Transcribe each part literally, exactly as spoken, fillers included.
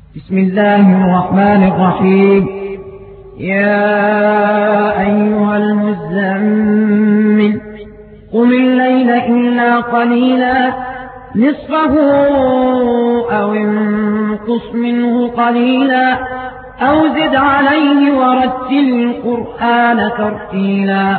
بسم الله الرحمن الرحيم. يا أيها المزمل قم الليل إلا قليلا نصفه أو انقص منه قليلا أو زد عليه ورتل القرآن ترتيلا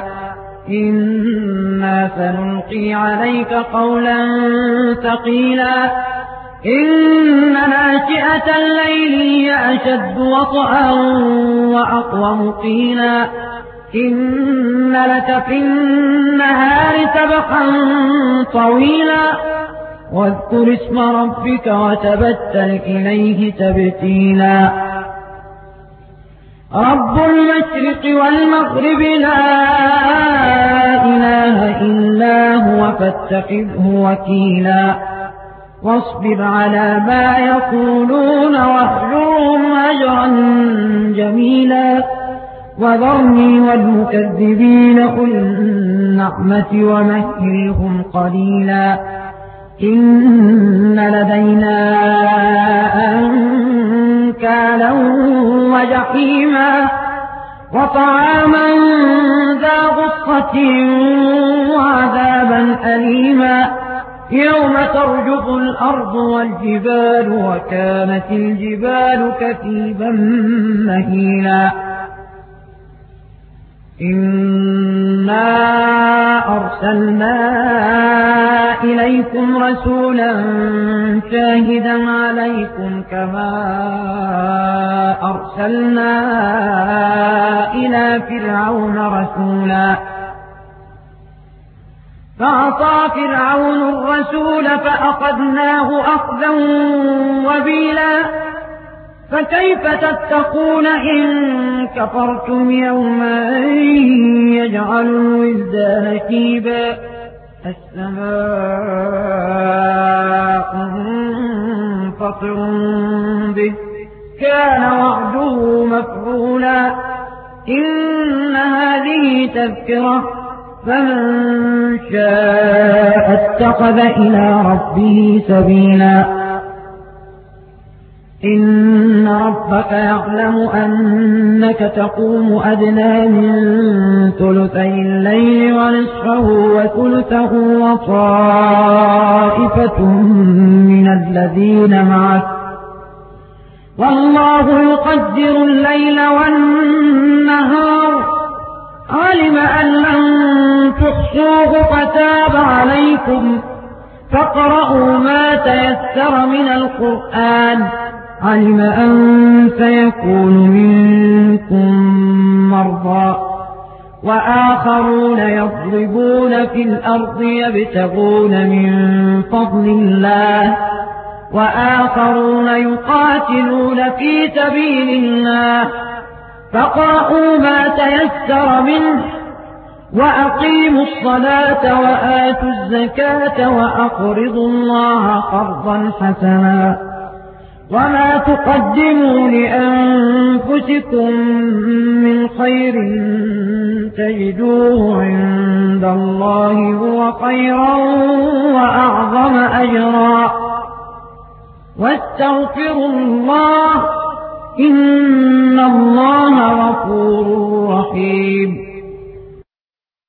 إنا سنلقي عليك قولا ثقيلا إن ناشئة الليل هي أشد وطئا وأقوم قيلا إن لك في النهار سبحا طويلا واذكر اسم ربك وتبتل إليه تبتيلا رب المشرق والمغرب لا إله إلا هو فاتخذه وكيلا واصبر على ما يقولون واهجرهم هجرا جميلا وذرني والمكذبين أولي النعمة ومهلهم قليلا إن لدينا أنكالا وجحيما وطعاما ذا غصة وعذابا أليما يوم ترجف الأرض والجبال وكانت الجبال كثيبا مهيلا إنا أرسلنا إليكم رسولا شاهدا عليكم كما أرسلنا إلى فرعون رسولا فعصى فرعون الرسول فأخذناه أخذا وبيلا فكيف تتقون إن كفرتم يوما يجعل الولدان شيبا السماء منفطر به كان وعده مفعولا إن هذه تذكرة فمن شاء اتخذ إلى ربه سبيلا إن ربك يعلم أنك تقوم أدنى من ثلثي الليل ونصفه وثلثه وطائفة من الذين معك والله يقدر الليل والنهار علم أن لن تحصوه فتاب عليكم فاقرؤوا ما تيسر من القرآن علم أن سيكون منكم مرضى وآخرون يضربون في الأرض يبتغون من فضل الله وآخرون يقاتلون في سبيل الله فاقرؤوا ما تيسر منه وأقيموا الصلاة وآتوا الزكاة وأقرضوا الله قرضا حسنا وما تقدموا لأنفسكم من خير تجدوه عند الله هو خيرا وأعظم أجرا واستغفروا الله إن الله غفور رحيم.